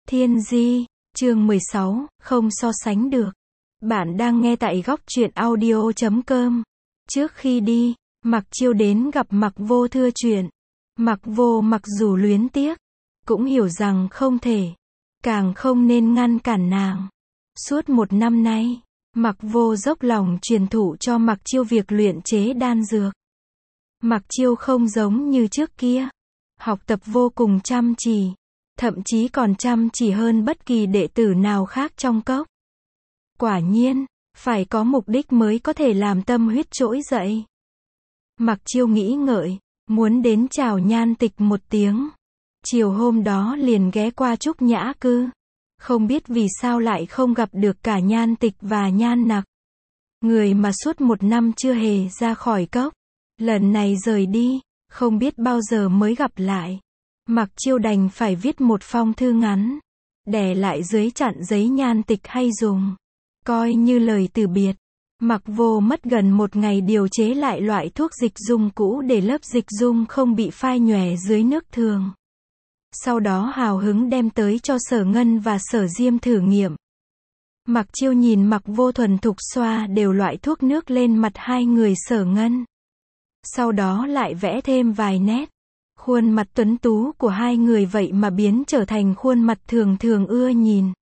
Thiên Di, chương 16, không so sánh được. Bạn đang nghe tại góc truyện audio.com. Trước khi đi, Mặc Chiêu đến gặp Mặc Vô thưa chuyện. Mặc Vô mặc dù luyến tiếc, cũng hiểu rằng không thể, càng không nên ngăn cản nàng. Suốt 1 năm nay, Mặc Vô dốc lòng truyền thụ cho Mặc Chiêu việc luyện chế đan dược. Mặc Chiêu không giống như trước kia, học tập vô cùng chăm chỉ, thậm chí còn chăm chỉ hơn bất kỳ đệ tử nào khác trong cốc. Quả nhiên, phải có mục đích mới có thể làm tâm huyết trỗi dậy. Mặc Chiêu nghĩ ngợi, muốn đến chào Nhan Tịch một tiếng. Chiều hôm đó liền ghé qua Trúc Nhã Cư. Không biết vì sao lại không gặp được cả Nhan Tịch và Nhan Nặc. Người mà suốt 1 năm chưa hề ra khỏi cốc. Lần này rời đi, không biết bao giờ mới gặp lại. Mặc Chiêu đành phải viết một phong thư ngắn, đè lại dưới chặn giấy Nhan Tịch hay dùng, coi như lời từ biệt. Mặc Vô mất gần 1 ngày điều chế lại loại thuốc dịch dung cũ để lớp dịch dung không bị phai nhòe dưới nước thường. Sau đó hào hứng đem tới cho Sở Ngân và Sở Diêm thử nghiệm. Mặc Chiêu nhìn Mặc Vô thuần thục xoa đều loại thuốc nước lên mặt hai người Sở Ngân. Sau đó lại vẽ thêm vài nét. Khuôn mặt tuấn tú của hai người vậy mà biến trở thành khuôn mặt thường thường ưa nhìn.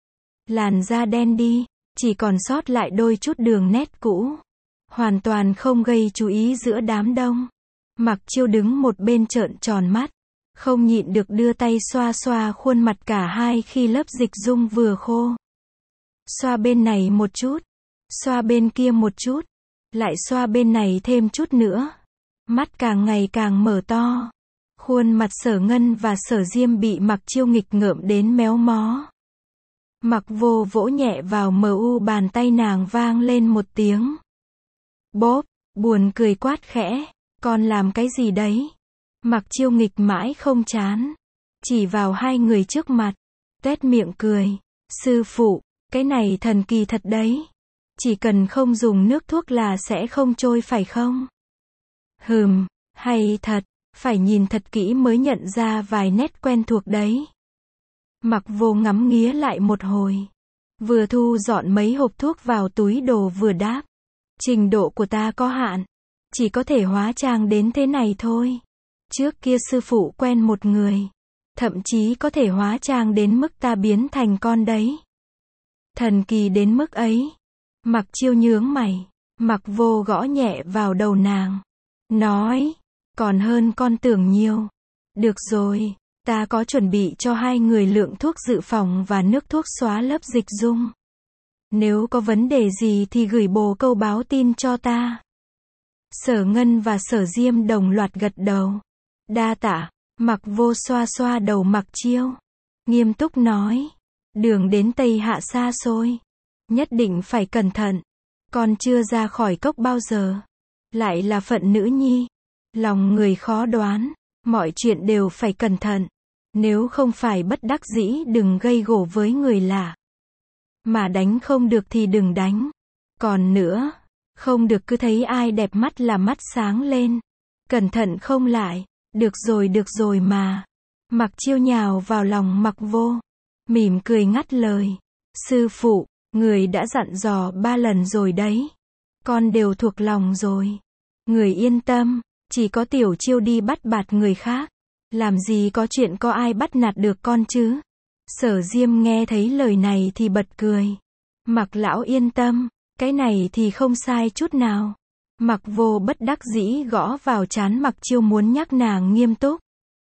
Làn da đen đi, chỉ còn sót lại đôi chút đường nét cũ. Hoàn toàn không gây chú ý giữa đám đông. Mặc Chiêu đứng một bên trợn tròn mắt, không nhịn được đưa tay xoa xoa khuôn mặt cả hai khi lớp dịch dung vừa khô. Xoa bên này một chút, xoa bên kia một chút, lại xoa bên này thêm chút nữa. Mắt càng ngày càng mở to. Khuôn mặt Sở Ngân và Sở Diêm bị Mặc Chiêu nghịch ngợm đến méo mó. Mặc Vô vỗ nhẹ vào mu bàn tay nàng vang lên một tiếng. Bốp, buồn cười quát khẽ, con làm cái gì đấy? Mặc Chiêu nghịch mãi không chán, chỉ vào hai người trước mặt, tuét miệng cười. Sư phụ, cái này thần kỳ thật đấy. Chỉ cần không dùng nước thuốc là sẽ không trôi phải không? Hay thật, phải nhìn thật kỹ mới nhận ra vài nét quen thuộc đấy. Mặc Vô ngắm nghía lại một hồi, vừa thu dọn mấy hộp thuốc vào túi đồ vừa đáp. Trình độ của ta có hạn, chỉ có thể hóa trang đến thế này thôi. Trước kia sư phụ quen một người, thậm chí có thể hóa trang đến mức ta biến thành con đấy. Thần kỳ đến mức ấy. Mặc Chiêu nhướng mày, Mặc Vô gõ nhẹ vào đầu nàng, nói, còn hơn con tưởng nhiều. Được rồi, ta có chuẩn bị cho hai người lượng thuốc dự phòng và nước thuốc xóa lớp dịch dung. Nếu có vấn đề gì thì gửi bồ câu báo tin cho ta. Sở Ngân và Sở Diêm đồng loạt gật đầu. Đa tạ. Mặc Vô xoa xoa đầu Mặc Chiêu, nghiêm túc nói, đường đến Tây Hạ xa xôi, nhất định phải cẩn thận. Con chưa ra khỏi cốc bao giờ, lại là phận nữ nhi, lòng người khó đoán, mọi chuyện đều phải cẩn thận. Nếu không phải bất đắc dĩ đừng gây gổ với người lạ. Mà đánh không được thì đừng đánh. Còn nữa, không được cứ thấy ai đẹp mắt là mắt sáng lên. Cẩn thận không lại. Được rồi mà. Mặc Chiêu nhào vào lòng Mặc Vô, mỉm cười ngắt lời. Sư phụ, người đã dặn dò 3 lần rồi đấy. Con đều thuộc lòng rồi. Người yên tâm, chỉ có Tiểu Chiêu đi bắt bạt người khác. Làm gì có chuyện có ai bắt nạt được con chứ? Sở Diêm nghe thấy lời này thì bật cười. Mặc lão yên tâm, cái này thì không sai chút nào. Mặc Vô bất đắc dĩ gõ vào trán Mặc Chiêu muốn nhắc nàng nghiêm túc.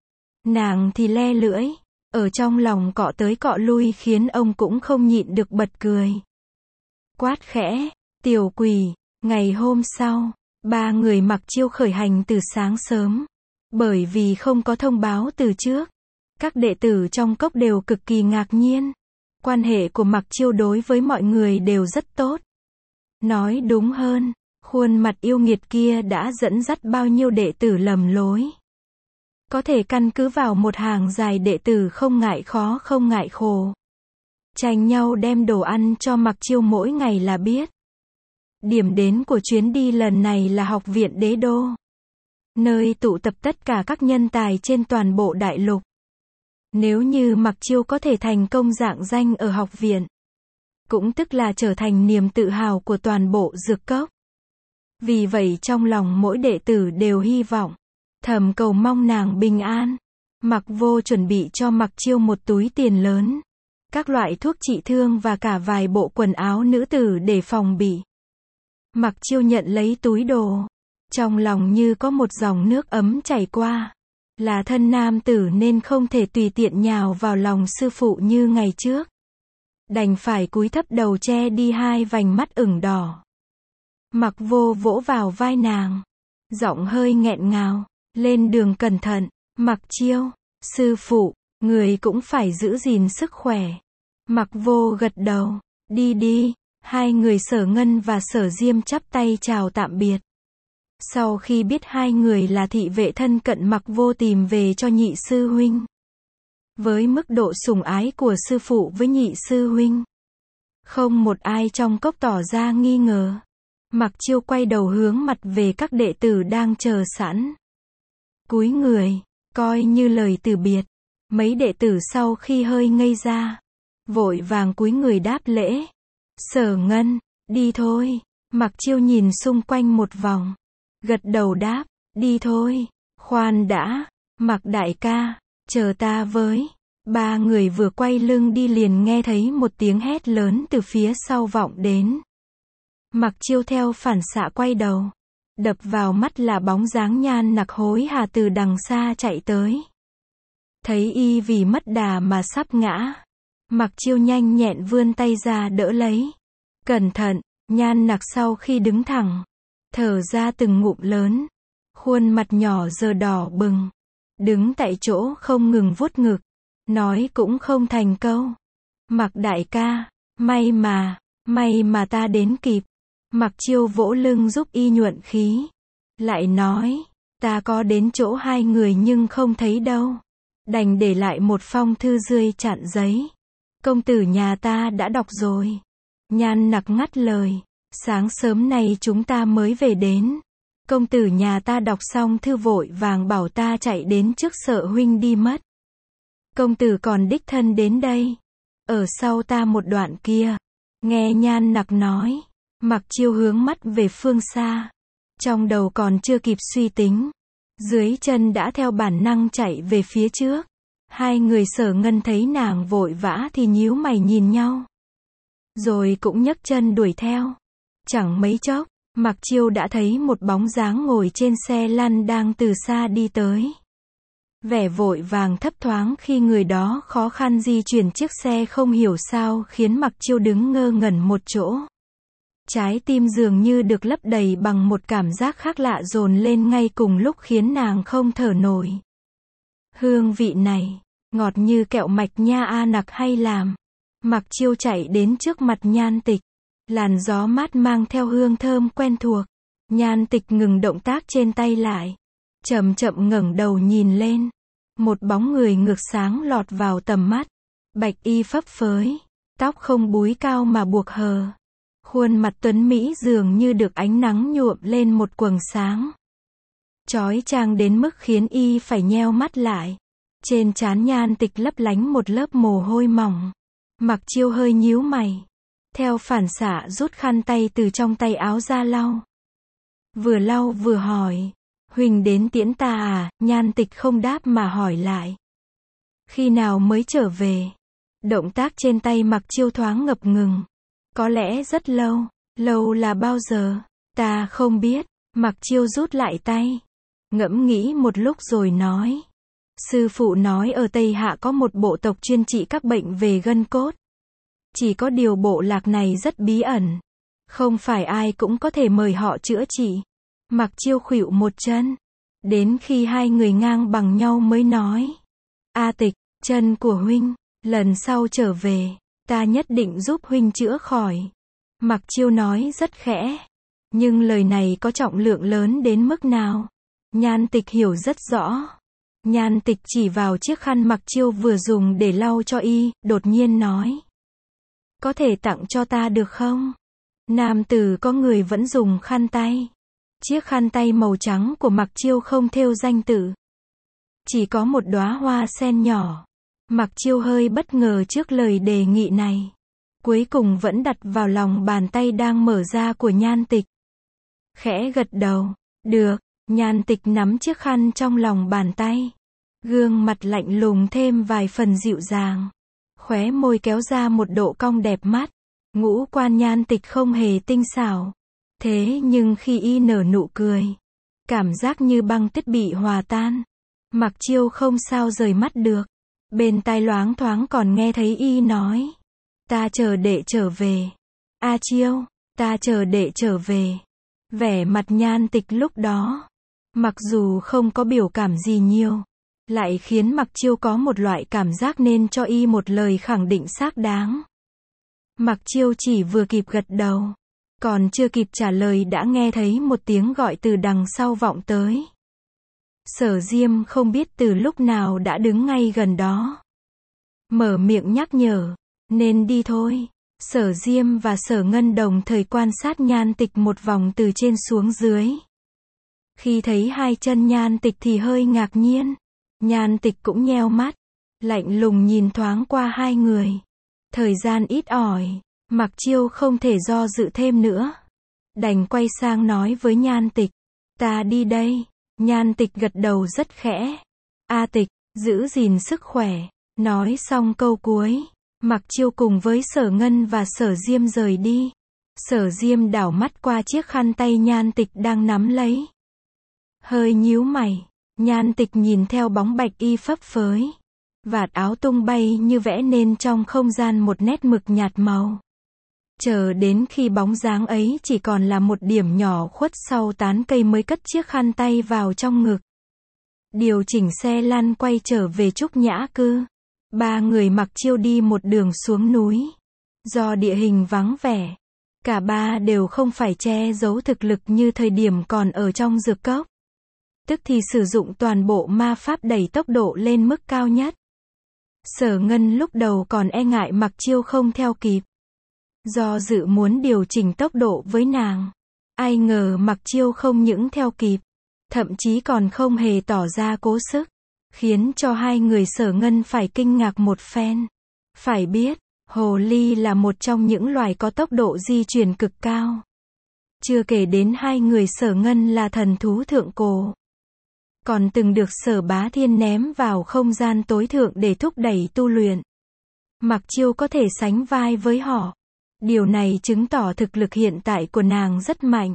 Nàng thì le lưỡi, ở trong lòng cọ tới cọ lui khiến ông cũng không nhịn được bật cười. Quát khẽ, tiểu quỷ. Ngày hôm sau, 3 người Mặc Chiêu khởi hành từ sáng sớm. Bởi vì không có thông báo từ trước, các đệ tử trong cốc đều cực kỳ ngạc nhiên. Quan hệ của Mặc Chiêu đối với mọi người đều rất tốt. Nói đúng hơn, khuôn mặt yêu nghiệt kia đã dẫn dắt bao nhiêu đệ tử lầm lối. Có thể căn cứ vào một hàng dài đệ tử không ngại khó không ngại khổ, tranh nhau đem đồ ăn cho Mặc Chiêu mỗi ngày là biết. Điểm đến của chuyến đi lần này là Học viện Đế Đô, nơi tụ tập tất cả các nhân tài trên toàn bộ đại lục. Nếu như Mặc Chiêu có thể thành công rạng danh ở học viện, cũng tức là trở thành niềm tự hào của toàn bộ Dược Cốc. Vì vậy trong lòng mỗi đệ tử đều hy vọng, thầm cầu mong nàng bình an. Mặc Vô chuẩn bị cho Mặc Chiêu một túi tiền lớn, các loại thuốc trị thương và cả vài bộ quần áo nữ tử để phòng bị. Mặc Chiêu nhận lấy túi đồ, trong lòng như có một dòng nước ấm chảy qua. Là thân nam tử nên không thể tùy tiện nhào vào lòng sư phụ như ngày trước. Đành phải cúi thấp đầu che đi hai vành mắt ửng đỏ. Mặc Vô vỗ vào vai nàng, giọng hơi nghẹn ngào, lên đường cẩn thận. Mặc Chiêu, sư phụ, người cũng phải giữ gìn sức khỏe. Mặc Vô gật đầu, đi đi. Hai người Sở Ngân và Sở Diêm chắp tay chào tạm biệt. Sau khi biết hai người là thị vệ thân cận Mặc Vô tìm về cho nhị sư huynh. Với mức độ sủng ái của sư phụ với nhị sư huynh, không một ai trong cốc tỏ ra nghi ngờ. Mặc Chiêu quay đầu hướng mặt về các đệ tử đang chờ sẵn. Cúi người, coi như lời từ biệt. Mấy đệ tử sau khi hơi ngây ra, vội vàng cúi người đáp lễ. Sở Ngân, đi thôi. Mặc Chiêu nhìn xung quanh một vòng, gật đầu đáp, đi thôi. Khoan đã, Mặc đại ca, chờ ta với. Ba người vừa quay lưng đi liền nghe thấy một tiếng hét lớn từ phía sau vọng đến. Mặc Chiêu theo phản xạ quay đầu, đập vào mắt là bóng dáng Nhan Nặc hối hả từ đằng xa chạy tới. Thấy y vì mất đà mà sắp ngã, Mặc Chiêu nhanh nhẹn vươn tay ra đỡ lấy. Cẩn thận. Nhan Nặc sau khi đứng thẳng, thở ra từng ngụm lớn, khuôn mặt nhỏ giờ đỏ bừng, đứng tại chỗ không ngừng vuốt ngực, nói cũng không thành câu. Mặc đại ca, may mà ta đến kịp. Mặc Chiêu vỗ lưng giúp y nhuận khí, lại nói, ta có đến chỗ hai người nhưng không thấy đâu, đành để lại một phong thư rươi chặn giấy. Công tử nhà ta đã đọc rồi. Nhan Nặc ngắt lời, sáng sớm nay chúng ta mới về đến. Công tử nhà ta đọc xong thư vội vàng bảo ta chạy đến trước Sở huynh đi mất. Công tử còn đích thân đến đây, ở sau ta một đoạn kia. Nghe Nhan Nặc nói, Mặc Chiêu hướng mắt về phương xa, trong đầu còn chưa kịp suy tính, dưới chân đã theo bản năng chạy về phía trước. Hai người Sở Ngân thấy nàng vội vã thì nhíu mày nhìn nhau, rồi cũng nhấc chân đuổi theo. Chẳng mấy chốc, Mặc Chiêu đã thấy một bóng dáng ngồi trên xe lăn đang từ xa đi tới. Vẻ vội vàng thấp thoáng khi người đó khó khăn di chuyển chiếc xe không hiểu sao khiến Mặc Chiêu đứng ngơ ngẩn một chỗ. Trái tim dường như được lấp đầy bằng một cảm giác khác lạ dồn lên ngay cùng lúc khiến nàng không thở nổi. Hương vị này, ngọt như kẹo mạch nha a Nặc hay làm. Mặc Chiêu chạy đến trước mặt Nhan Tịch, làn gió mát mang theo hương thơm quen thuộc. Nhan Tịch ngừng động tác trên tay lại, chậm chậm ngẩng đầu nhìn lên. Một bóng người ngược sáng lọt vào tầm mắt, bạch y phấp phới, tóc không búi cao mà buộc hờ. Khuôn mặt tuấn mỹ dường như được ánh nắng nhuộm lên một quầng sáng chói chang đến mức khiến y phải nheo mắt lại. Trên trán Nhan Tịch lấp lánh một lớp mồ hôi mỏng. Mặc Chiêu hơi nhíu mày, theo phản xạ rút khăn tay từ trong tay áo ra lau. Vừa lau vừa hỏi, huynh đến tiễn ta à? Nhan Tịch không đáp mà hỏi lại, khi nào mới trở về? Động tác trên tay Mặc Chiêu thoáng ngập ngừng. Có lẽ rất lâu. Lâu là bao giờ? Ta không biết. Mặc Chiêu rút lại tay, ngẫm nghĩ một lúc rồi nói, sư phụ nói ở Tây Hạ có một bộ tộc chuyên trị các bệnh về gân cốt. Chỉ có điều bộ lạc này rất bí ẩn, không phải ai cũng có thể mời họ chữa trị. Mặc Chiêu khuỵu một chân, đến khi hai người ngang bằng nhau mới nói, A Tịch, chân của huynh, lần sau trở về, ta nhất định giúp huynh chữa khỏi. Mặc Chiêu nói rất khẽ, nhưng lời này có trọng lượng lớn đến mức nào? Nhan Tịch hiểu rất rõ. Nhan Tịch chỉ vào chiếc khăn Mặc Chiêu vừa dùng để lau cho y, đột nhiên nói, có thể tặng cho ta được không? Nam tử có người vẫn dùng khăn tay. Chiếc khăn tay màu trắng của Mặc Chiêu không thêu danh tự, chỉ có một đóa hoa sen nhỏ. Mặc Chiêu hơi bất ngờ trước lời đề nghị này. Cuối cùng vẫn đặt vào lòng bàn tay đang mở ra của Nhan Tịch. Khẽ gật đầu. Được. Nhan Tịch nắm chiếc khăn trong lòng bàn tay. Gương mặt lạnh lùng thêm vài phần dịu dàng. Khóe môi kéo ra một độ cong đẹp mắt. Ngũ quan Nhan Tịch không hề tinh xảo. Thế nhưng khi y nở nụ cười, cảm giác như băng tuyết bị hòa tan. Mặc Chiêu không sao rời mắt được. Bên tai loáng thoáng còn nghe thấy y nói. Ta chờ đệ trở về. A Chiêu, ta chờ đệ trở về. Vẻ mặt Nhan Tịch lúc đó, mặc dù không có biểu cảm gì nhiều, lại khiến Mặc Chiêu có một loại cảm giác nên cho y một lời khẳng định xác đáng. Mặc Chiêu chỉ vừa kịp gật đầu, còn chưa kịp trả lời đã nghe thấy một tiếng gọi từ đằng sau vọng tới. Sở Diêm không biết từ lúc nào đã đứng ngay gần đó. Mở miệng nhắc nhở, nên đi thôi. Sở Diêm và Sở Ngân đồng thời quan sát Nhan Tịch một vòng từ trên xuống dưới. Khi thấy hai chân Nhan Tịch thì hơi ngạc nhiên. Nhan Tịch cũng nheo mắt, lạnh lùng nhìn thoáng qua hai người. Thời gian ít ỏi, Mặc Chiêu không thể do dự thêm nữa. Đành quay sang nói với Nhan Tịch. Ta đi đây. Nhan Tịch gật đầu rất khẽ. A Tịch, giữ gìn sức khỏe. Nói xong câu cuối, Mặc Chiêu cùng với Sở Ngân và Sở Diêm rời đi. Sở Diêm đảo mắt qua chiếc khăn tay Nhan Tịch đang nắm lấy. Hơi nhíu mày. Nhan Tịch nhìn theo bóng bạch y phấp phới. Vạt áo tung bay như vẽ nên trong không gian một nét mực nhạt màu. Chờ đến khi bóng dáng ấy chỉ còn là một điểm nhỏ khuất sau tán cây mới cất chiếc khăn tay vào trong ngực. Điều chỉnh xe lăn quay trở về Trúc Nhã Cư. Ba người Mặc Chiêu đi một đường xuống núi. Do địa hình vắng vẻ, cả ba đều không phải che giấu thực lực như thời điểm còn ở trong dược cốc. Tức thì sử dụng toàn bộ ma pháp đẩy tốc độ lên mức cao nhất. Sở Ngân lúc đầu còn e ngại Mặc Chiêu không theo kịp. Do dự muốn điều chỉnh tốc độ với nàng. Ai ngờ Mặc Chiêu không những theo kịp, thậm chí còn không hề tỏ ra cố sức. Khiến cho hai người Sở Ngân phải kinh ngạc một phen. Phải biết, hồ ly là một trong những loài có tốc độ di chuyển cực cao. Chưa kể đến hai người Sở Ngân là thần thú thượng cổ. Còn từng được Sở Bá Thiên ném vào không gian tối thượng để thúc đẩy tu luyện. Mặc Chiêu có thể sánh vai với họ. Điều này chứng tỏ thực lực hiện tại của nàng rất mạnh.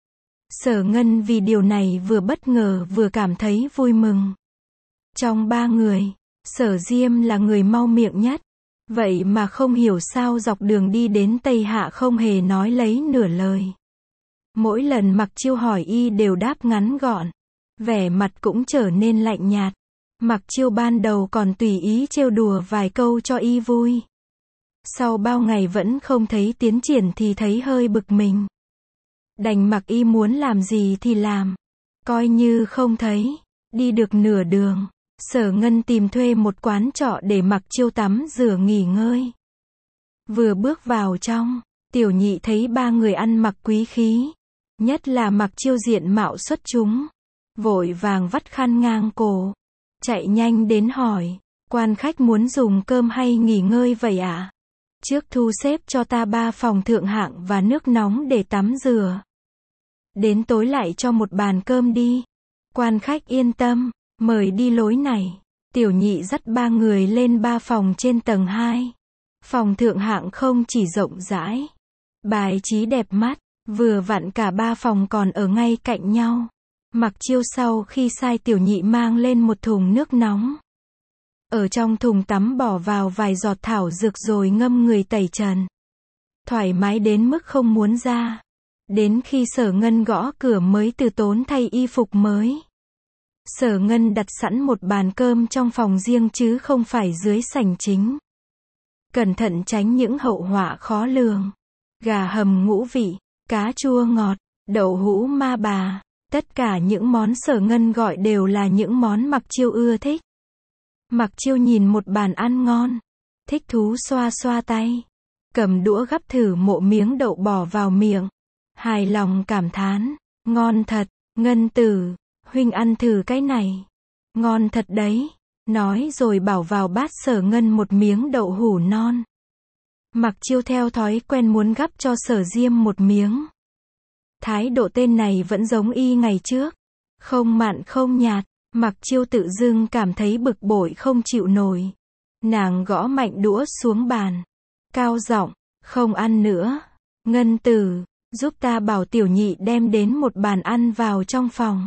Sở Ngân vì điều này vừa bất ngờ vừa cảm thấy vui mừng. Trong ba người, Sở Diêm là người mau miệng nhất. Vậy mà không hiểu sao dọc đường đi đến Tây Hạ không hề nói lấy nửa lời. Mỗi lần Mặc Chiêu hỏi y đều đáp ngắn gọn. Vẻ mặt cũng trở nên lạnh nhạt. Mặc Chiêu ban đầu còn tùy ý trêu đùa vài câu cho y vui. Sau bao ngày vẫn không thấy tiến triển thì thấy hơi bực mình. Đành mặc y muốn làm gì thì làm. Coi như không thấy. Đi được nửa đường, Sở Ngân tìm thuê một quán trọ để Mặc Chiêu tắm rửa nghỉ ngơi. Vừa bước vào trong, Tiểu Nhị thấy ba người ăn mặc quý khí. Nhất là Mặc Chiêu diện mạo xuất chúng. Vội vàng vắt khăn ngang cổ. Chạy nhanh đến hỏi, quan khách muốn dùng cơm hay nghỉ ngơi vậy ạ? Trước thu xếp cho ta 3 phòng thượng hạng và nước nóng để tắm rửa. Đến tối lại cho một bàn cơm đi. Quan khách yên tâm, mời đi lối này. Tiểu Nhị dắt ba người lên 3 phòng trên tầng 2. Phòng thượng hạng không chỉ rộng rãi, bài trí đẹp mắt, vừa vặn cả 3 phòng còn ở ngay cạnh nhau. Mặc Chiêu sau khi sai Tiểu Nhị mang lên một thùng nước nóng. Ở trong thùng tắm bỏ vào vài giọt thảo dược rồi ngâm người tẩy trần. Thoải mái đến mức không muốn ra. Đến khi Sở Ngân gõ cửa mới từ tốn thay y phục mới. Sở Ngân đặt sẵn một bàn cơm trong phòng riêng chứ không phải dưới sảnh chính. Cẩn thận tránh những hậu họa khó lường. Gà hầm ngũ vị, cá chua ngọt, đậu hũ ma bà. Tất cả những món Sở Ngân gọi đều là những món Mặc Chiêu ưa thích. Mặc Chiêu nhìn một bàn ăn ngon, thích thú xoa xoa tay, cầm đũa gắp thử một miếng đậu bỏ vào miệng, hài lòng cảm thán, ngon thật, Ngân tử, huynh ăn thử cái này, ngon thật đấy. nói rồi bảo vào bát Sở Ngân một miếng đậu hũ non. Mặc Chiêu theo thói quen muốn gắp cho Sở Diêm một miếng. Thái độ tên này vẫn giống y ngày trước, không mặn không nhạt. Mặc Chiêu tự dưng cảm thấy bực bội không chịu nổi. Nàng gõ mạnh đũa xuống bàn, cao giọng, không ăn nữa. Ngân Tử, giúp ta bảo tiểu nhị đem đến một bàn ăn vào trong phòng.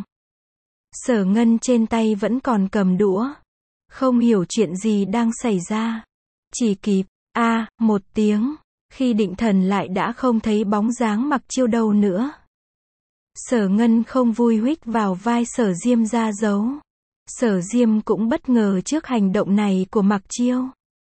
Sở Ngân trên tay vẫn còn cầm đũa, không hiểu chuyện gì đang xảy ra. Chỉ kịp, một tiếng, khi định thần lại đã không thấy bóng dáng Mặc Chiêu đâu nữa. Sở Ngân không vui huých vào vai Sở Diêm ra dấu. Sở Diêm cũng bất ngờ trước hành động này của Mặc Chiêu.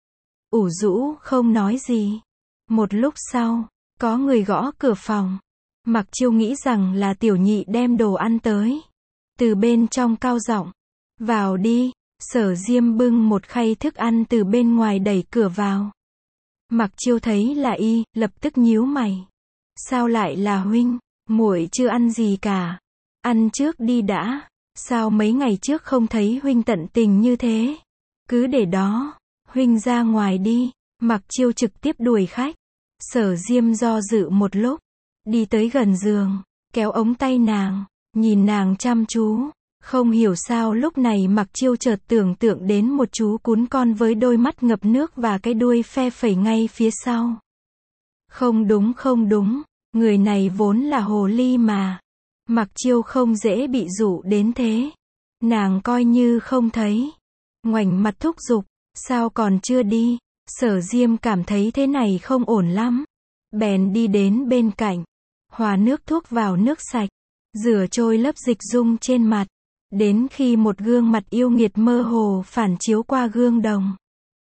Ủ rũ không nói gì. Một lúc sau, có người gõ cửa phòng. Mặc Chiêu nghĩ rằng là tiểu nhị đem đồ ăn tới. Từ bên trong cao giọng, vào đi. Sở Diêm bưng một khay thức ăn từ bên ngoài đẩy cửa vào. Mặc Chiêu thấy là y, lập tức nhíu mày. Sao lại là huynh? Muội chưa ăn gì cả. Ăn trước đi đã. Sao mấy ngày trước không thấy huynh tận tình như thế? Cứ để đó. Huynh ra ngoài đi. Mặc Chiêu trực tiếp đuổi khách. Sở Diêm do dự một lúc. Đi tới gần giường. Kéo ống tay nàng. Nhìn nàng chăm chú. Không hiểu sao lúc này Mặc Chiêu chợt tưởng tượng đến một chú cún con với đôi mắt ngập nước và cái đuôi phe phẩy ngay phía sau. Không đúng không đúng. Người này vốn là hồ ly mà. Mặc Chiêu không dễ bị dụ đến thế. Nàng coi như không thấy. Ngoảnh mặt thúc giục. Sao còn chưa đi? Sở Diêm cảm thấy thế này không ổn lắm. Bèn đi đến bên cạnh. Hòa nước thuốc vào nước sạch. Rửa trôi lớp dịch dung trên mặt. Đến khi một gương mặt yêu nghiệt mơ hồ phản chiếu qua gương đồng.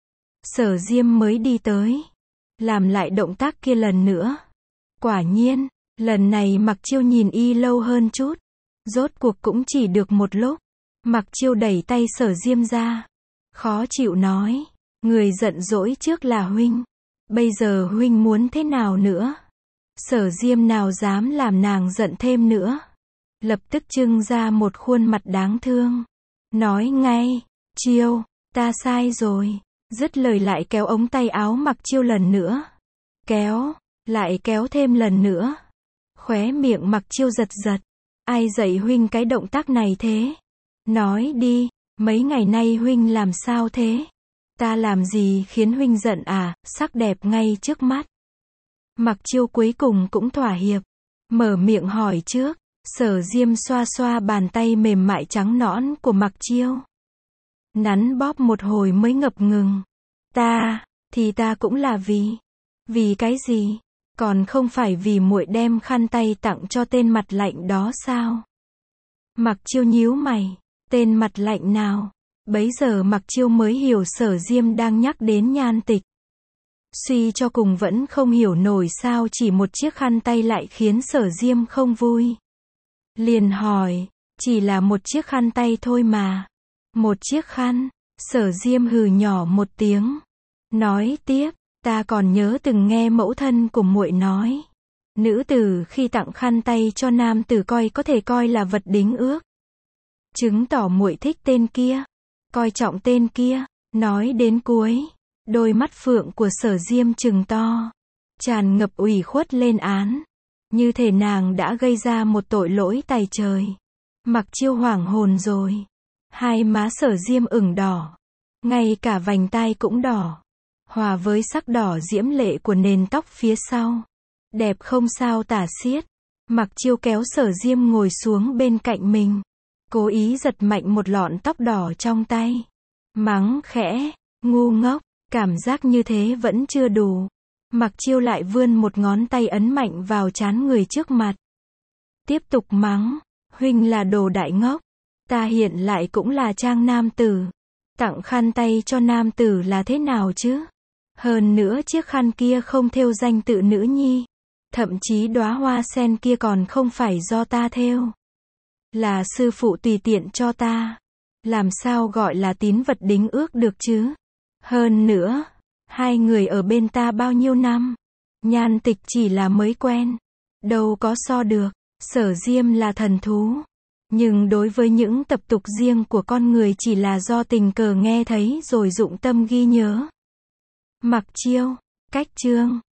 Sở Diêm mới đi tới. Làm lại động tác kia lần nữa. Quả nhiên, lần này Mặc Chiêu nhìn y lâu hơn chút. Rốt cuộc cũng chỉ được một lúc. Mặc Chiêu đẩy tay Sở Diêm ra. Khó chịu nói. Người giận dỗi trước là huynh. Bây giờ huynh muốn thế nào nữa? Sở Diêm nào dám làm nàng giận thêm nữa. Lập tức trưng ra một khuôn mặt đáng thương. Nói ngay, Chiêu, ta sai rồi. Dứt lời lại kéo ống tay áo Mặc Chiêu lần nữa. Kéo, lại kéo thêm lần nữa. Khóe miệng Mặc Chiêu giật giật. Ai dạy huynh cái động tác này thế? Nói đi, mấy ngày nay huynh làm sao thế? Ta làm gì khiến huynh giận à? Sắc đẹp ngay trước mắt. Mặc Chiêu cuối cùng cũng thỏa hiệp. Mở miệng hỏi trước. Sở Diêm xoa xoa bàn tay mềm mại trắng nõn của Mặc Chiêu. Nắn bóp một hồi mới ngập ngừng. Ta cũng là vì cái gì? Còn không phải vì muội đem khăn tay tặng cho tên mặt lạnh đó sao? Mặc Chiêu nhíu mày. Tên mặt lạnh nào? Bấy giờ Mặc Chiêu mới hiểu Sở Diêm đang nhắc đến Nhan Tịch. Suy cho cùng vẫn không hiểu nổi sao chỉ một chiếc khăn tay lại khiến Sở Diêm không vui. Liền hỏi, chỉ là một chiếc khăn tay thôi mà. Một chiếc khăn. Sở Diêm hừ nhỏ một tiếng. Nói tiếp, ta còn nhớ từng nghe mẫu thân của muội nói. Nữ tử khi tặng khăn tay cho nam tử có thể coi là vật đính ước. Chứng tỏ muội thích tên kia. Coi trọng tên kia. Nói đến cuối. Đôi mắt phượng của Sở Diêm trừng to. Tràn ngập ủy khuất lên án. Như thể nàng đã gây ra một tội lỗi tày trời. Mặc Chiêu hoảng hồn rồi. Hai má Sở Diêm ửng đỏ. Ngay cả vành tai cũng đỏ. Hòa với sắc đỏ diễm lệ của nền tóc phía sau. Đẹp không sao tả xiết. Mặc Chiêu kéo Sở Diêm ngồi xuống bên cạnh mình. Cố ý giật mạnh một lọn tóc đỏ trong tay. Mắng khẽ, ngu ngốc, cảm giác như thế vẫn chưa đủ. Mặc Chiêu lại vươn một ngón tay ấn mạnh vào trán người trước mặt. Tiếp tục mắng, huynh là đồ đại ngốc. Ta hiện lại cũng là trang nam tử. Tặng khăn tay cho nam tử là thế nào chứ? Hơn nữa chiếc khăn kia không thêu danh tự nữ nhi. Thậm chí đóa hoa sen kia còn không phải do ta thêu. Là sư phụ tùy tiện cho ta. Làm sao gọi là tín vật đính ước được chứ? Hơn nữa, hai người ở bên ta bao nhiêu năm? Nhan Tịch chỉ là mới quen. Đâu có so được. Sở Diêm là thần thú. Nhưng đối với những tập tục riêng của con người chỉ là do tình cờ nghe thấy rồi dụng tâm ghi nhớ. Mặc chiêu, cách chương.